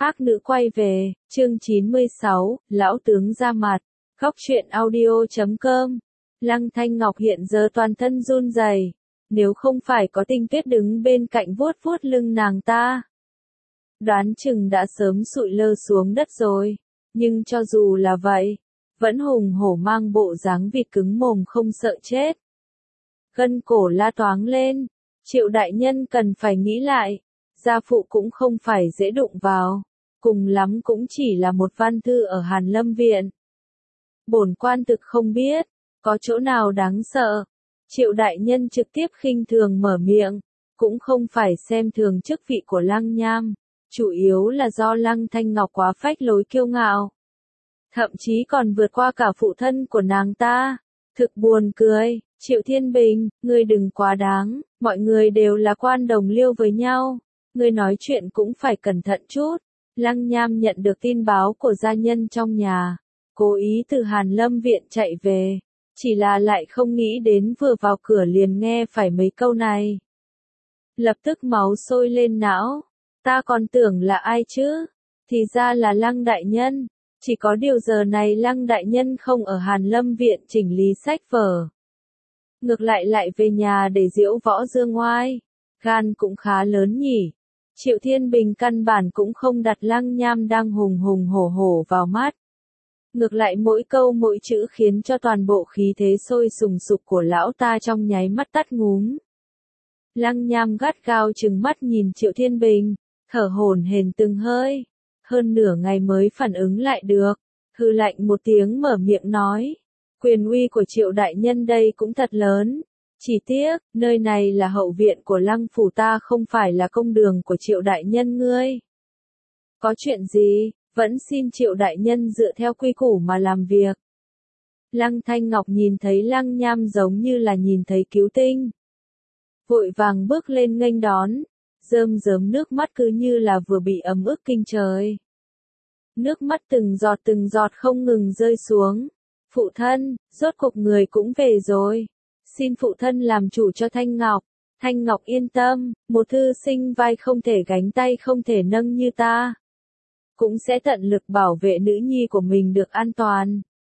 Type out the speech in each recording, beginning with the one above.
Ác nữ quay về, chương 96, lão tướng ra mặt. Góc truyện audio.com. Lăng Thanh Ngọc hiện giờ toàn thân run rẩy, nếu không phải có Tinh Tuyết đứng bên cạnh vuốt vuốt lưng nàng ta, đoán chừng đã sớm sụi lơ xuống đất rồi. Nhưng cho dù là vậy, vẫn hùng hổ mang bộ dáng vịt cứng mồm không sợ chết. Gân cổ la toáng lên, Triệu đại nhân cần phải nghĩ lại, gia phụ cũng không phải dễ đụng vào, cùng lắm cũng chỉ là một văn thư ở Hàn Lâm Viện. Bổn quan thực không biết, có chỗ nào đáng sợ. Triệu đại nhân trực tiếp khinh thường mở miệng, cũng không phải xem thường chức vị của Lăng Nham, chủ yếu là do Lăng Thanh Ngọc quá phách lối kiêu ngạo. Thậm chí còn vượt qua cả phụ thân của nàng ta. Thực buồn cười, Triệu Thiên Bình, ngươi đừng quá đáng, mọi người đều là quan đồng liêu với nhau, ngươi nói chuyện cũng phải cẩn thận chút. Lăng Nham nhận được tin báo của gia nhân trong nhà, cố ý từ Hàn Lâm Viện chạy về, chỉ là lại không nghĩ đến vừa vào cửa liền nghe phải mấy câu này. Lập tức máu sôi lên não, ta còn tưởng là ai chứ, thì ra là Lăng đại nhân. Chỉ có điều giờ này Lăng đại nhân không ở Hàn Lâm Viện chỉnh lý sách vở, ngược lại về nhà để diễu võ dương ngoai, gan cũng khá lớn nhỉ. Triệu Thiên Bình căn bản cũng không đặt Lăng Nham đang hùng hùng hổ hổ vào mắt. Ngược lại mỗi câu mỗi chữ khiến cho toàn bộ khí thế sôi sùng sục của lão ta trong nháy mắt tắt ngúm. Lăng Nham gắt gao trừng mắt nhìn Triệu Thiên Bình, thở hổn hển từng hơi, hơn nửa ngày mới phản ứng lại được, hừ lạnh một tiếng mở miệng nói, quyền uy của Triệu đại nhân đây cũng thật lớn. Chỉ tiếc, nơi này là hậu viện của Lăng phủ ta không phải là công đường của Triệu đại nhân ngươi. Có chuyện gì, vẫn xin Triệu đại nhân dựa theo quy củ mà làm việc. Lăng Thanh Ngọc nhìn thấy Lăng Nham giống như là nhìn thấy cứu tinh, vội vàng bước lên nghênh đón, rơm rớm nước mắt cứ như là vừa bị ấm ức kinh trời. Nước mắt từng giọt không ngừng rơi xuống. Phụ thân, rốt cuộc người cũng về rồi. Xin phụ thân làm chủ cho Thanh Ngọc. Thanh Ngọc yên tâm, một thư sinh vai không thể gánh tay không thể nâng như ta, cũng sẽ tận lực bảo vệ nữ nhi của mình được an toàn.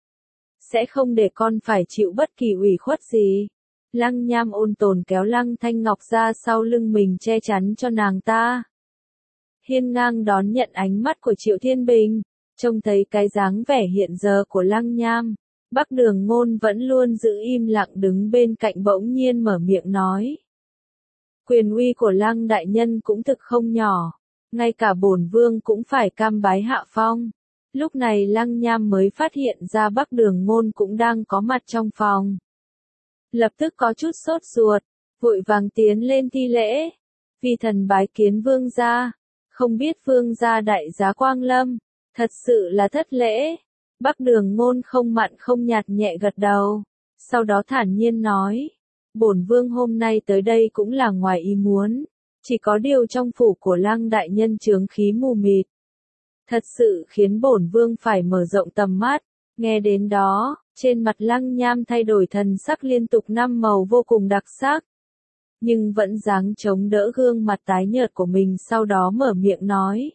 Sẽ không để con phải chịu bất kỳ ủy khuất gì. Lăng Nham ôn tồn kéo Lăng Thanh Ngọc ra sau lưng mình che chắn cho nàng ta. Hiên ngang đón nhận ánh mắt của Triệu Thiên Bình, trông thấy cái dáng vẻ hiện giờ của Lăng Nham. Bắc Đường Ngôn vẫn luôn giữ im lặng đứng bên cạnh bỗng nhiên mở miệng nói. Quyền uy của Lăng đại nhân cũng thực không nhỏ, ngay cả bổn vương cũng phải cam bái hạ phong. Lúc này Lăng Nham mới phát hiện ra Bắc Đường Ngôn cũng đang có mặt trong phòng. Lập tức có chút sốt ruột, vội vàng tiến lên thi lễ. Vi thần bái kiến vương gia, không biết vương gia đại giá quang lâm, thật sự là thất lễ. Bắc Đường Ngôn không mặn không nhạt nhẹ gật đầu, sau đó thản nhiên nói, bổn vương hôm nay tới đây cũng là ngoài ý muốn, chỉ có điều trong phủ của Lăng đại nhân chướng khí mù mịt, thật sự khiến bổn vương phải mở rộng tầm mắt. Nghe đến đó, trên mặt Lăng Nham thay đổi thần sắc liên tục 5 màu vô cùng đặc sắc, nhưng vẫn dáng chống đỡ gương mặt tái nhợt của mình, sau đó mở miệng nói,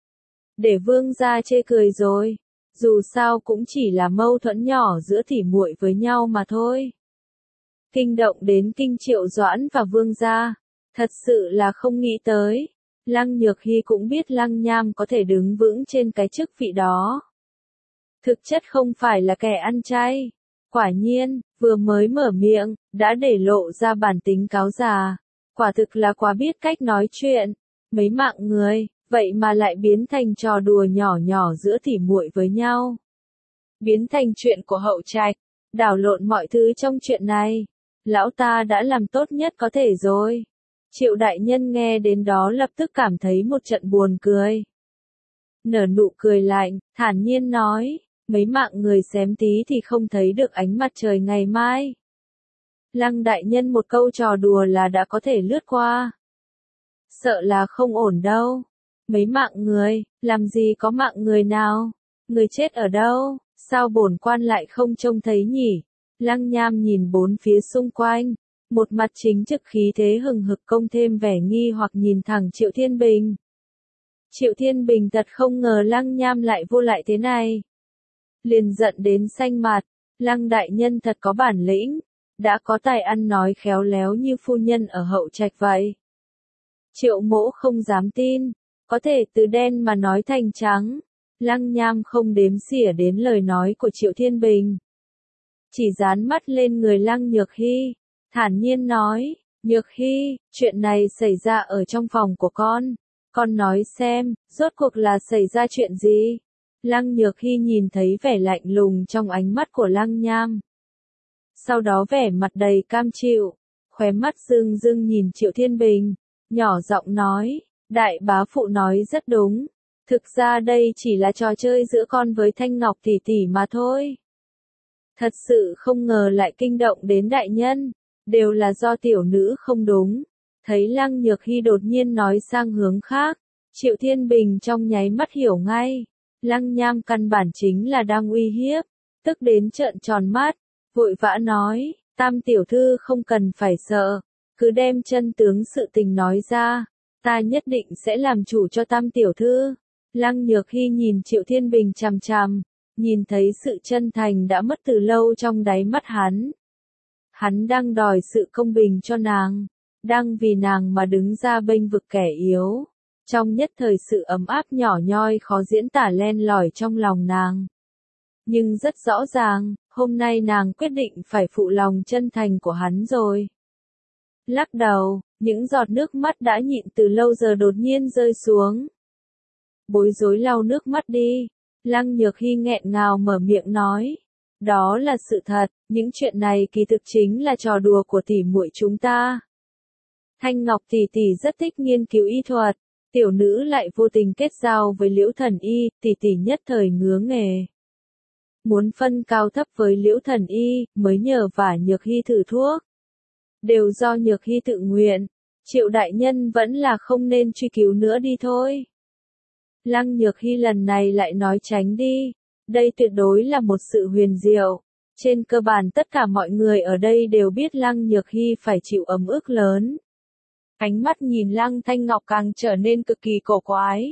để vương gia chê cười rồi. Dù sao cũng chỉ là mâu thuẫn nhỏ giữa tỉ muội với nhau mà thôi. Kinh động đến Kinh Triệu Doãn và vương gia, thật sự là không nghĩ tới. Lăng Nhược Hy cũng biết Lăng Nham có thể đứng vững trên cái chức vị đó. Thực chất không phải là kẻ ăn chay. Quả nhiên, vừa mới mở miệng, đã để lộ ra bản tính cáo già. Quả thực là quá biết cách nói chuyện. Mấy mạng người, vậy mà lại biến thành trò đùa nhỏ nhỏ giữa tỉ muội với nhau. Biến thành chuyện của hậu trạch, đảo lộn mọi thứ trong chuyện này. Lão ta đã làm tốt nhất có thể rồi. Triệu đại nhân nghe đến đó lập tức cảm thấy một trận buồn cười. Nở nụ cười lạnh, thản nhiên nói, mấy mạng người xém tí thì không thấy được ánh mặt trời ngày mai. Lăng đại nhân một câu trò đùa là đã có thể lướt qua. Sợ là không ổn đâu. Mấy mạng người, làm gì có mạng người nào? Người chết ở đâu? Sao bổn quan lại không trông thấy nhỉ? Lăng Nham nhìn bốn phía xung quanh, một mặt chính trực khí thế hừng hực công thêm vẻ nghi hoặc nhìn thẳng Triệu Thiên Bình. Triệu Thiên Bình thật không ngờ Lăng Nham lại vô lại thế này. Liền giận đến xanh mặt, Lăng đại nhân thật có bản lĩnh, đã có tài ăn nói khéo léo như phu nhân ở hậu trạch vậy. Triệu Mỗ không dám tin, có thể từ đen mà nói thành trắng. Lăng Nham không đếm xỉa đến lời nói của Triệu Thiên Bình. Chỉ dán mắt lên người Lăng Nhược Hy, thản nhiên nói, Nhược Hy, chuyện này xảy ra ở trong phòng của con nói xem, rốt cuộc là xảy ra chuyện gì? Lăng Nhược Hy nhìn thấy vẻ lạnh lùng trong ánh mắt của Lăng Nham. Sau đó vẻ mặt đầy cam chịu, khóe mắt rưng rưng nhìn Triệu Thiên Bình, nhỏ giọng nói, đại bá phụ nói rất đúng, thực ra đây chỉ là trò chơi giữa con với Thanh Ngọc tỷ tỷ mà thôi. Thật sự không ngờ lại kinh động đến đại nhân, đều là do tiểu nữ không đúng. Thấy Lăng Nhược Hy đột nhiên nói sang hướng khác, Triệu Thiên Bình trong nháy mắt hiểu ngay, Lăng Nham căn bản chính là đang uy hiếp, tức đến trợn tròn mắt, vội vã nói, Tam tiểu thư không cần phải sợ, cứ đem chân tướng sự tình nói ra, ta nhất định sẽ làm chủ cho Tam tiểu thư. Lăng Nhược Hy nhìn Triệu Thiên Bình chằm chằm, nhìn thấy sự chân thành đã mất từ lâu trong đáy mắt hắn. Hắn đang đòi sự công bình cho nàng, đang vì nàng mà đứng ra bênh vực kẻ yếu. Trong nhất thời sự ấm áp nhỏ nhoi khó diễn tả len lỏi trong lòng nàng. Nhưng rất rõ ràng, hôm nay nàng quyết định phải phụ lòng chân thành của hắn rồi. Lắc đầu, những giọt nước mắt đã nhịn từ lâu giờ đột nhiên rơi xuống. Bối rối lau nước mắt đi, Lăng Nhược Hy nghẹn ngào mở miệng nói. Đó là sự thật, những chuyện này kỳ thực chính là trò đùa của tỷ muội chúng ta. Thanh Ngọc tỷ tỷ rất thích nghiên cứu y thuật, tiểu nữ lại vô tình kết giao với Liễu Thần Y, tỷ tỷ nhất thời ngứa nghề. Muốn phân cao thấp với Liễu Thần Y, mới nhờ vả Nhược Hy thử thuốc. Đều do Nhược Hy tự nguyện, Triệu đại nhân vẫn là không nên truy cứu nữa đi thôi. Lăng Nhược Hy lần này lại nói tránh đi, đây tuyệt đối là một sự huyền diệu. Trên cơ bản tất cả mọi người ở đây đều biết Lăng Nhược Hy phải chịu ấm ức lớn. Ánh mắt nhìn Lăng Thanh Ngọc càng trở nên cực kỳ cổ quái.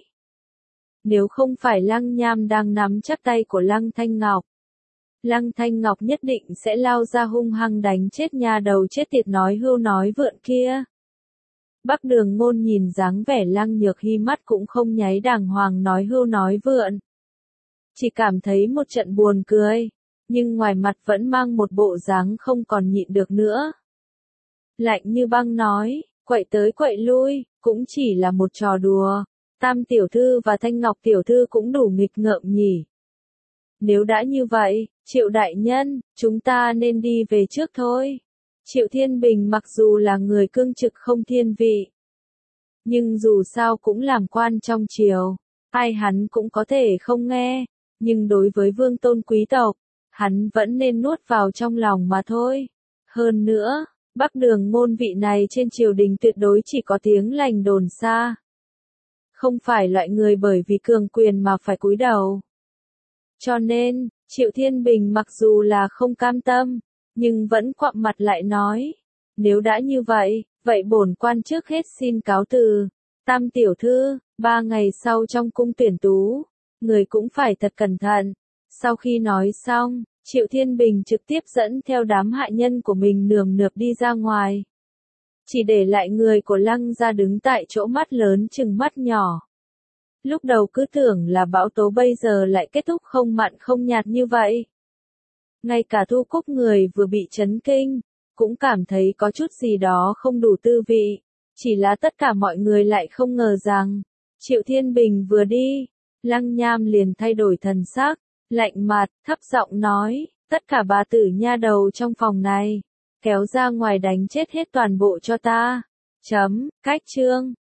Nếu không phải Lăng Nham đang nắm chắc tay của Lăng Thanh Ngọc, Lăng Thanh Ngọc nhất định sẽ lao ra hung hăng đánh chết nhà đầu chết tiệt nói hưu nói vượn kia. Bắc Đường Ngôn nhìn dáng vẻ Lăng Nhược Hy mắt cũng không nháy đàng hoàng nói hưu nói vượn. Chỉ cảm thấy một trận buồn cười, nhưng ngoài mặt vẫn mang một bộ dáng không còn nhịn được nữa. Lạnh như băng nói, quậy tới quậy lui, cũng chỉ là một trò đùa, Tam tiểu thư và Thanh Ngọc tiểu thư cũng đủ nghịch ngợm nhỉ. Nếu đã như vậy, Triệu đại nhân, chúng ta nên đi về trước thôi. Triệu Thiên Bình mặc dù là người cương trực không thiên vị, nhưng dù sao cũng làm quan trong triều, ai hắn cũng có thể không nghe, nhưng đối với vương tôn quý tộc, hắn vẫn nên nuốt vào trong lòng mà thôi. Hơn nữa, Bắc Đường Ngôn vị này trên triều đình tuyệt đối chỉ có tiếng lành đồn xa. Không phải loại người bởi vì cường quyền mà phải cúi đầu. Cho nên, Triệu Thiên Bình mặc dù là không cam tâm, nhưng vẫn quặm mặt lại nói, nếu đã như vậy, vậy bổn quan trước hết xin cáo từ. Tam tiểu thư, 3 ngày sau trong cung tuyển tú, người cũng phải thật cẩn thận. Sau khi nói xong, Triệu Thiên Bình trực tiếp dẫn theo đám hạ nhân của mình nườm nượp đi ra ngoài. Chỉ để lại người của Lăng gia đứng tại chỗ mắt lớn chừng mắt nhỏ. Lúc đầu cứ tưởng là bão tố bây giờ lại kết thúc không mặn không nhạt như vậy. Ngay cả Thu Cúc người vừa bị chấn kinh, cũng cảm thấy có chút gì đó không đủ tư vị. Chỉ là tất cả mọi người lại không ngờ rằng, Triệu Thiên Bình vừa đi, Lăng Nham liền thay đổi thần sắc, lạnh mặt, thấp giọng nói, tất cả bà tử nha đầu trong phòng này, kéo ra ngoài đánh chết hết toàn bộ cho ta. Cách chương.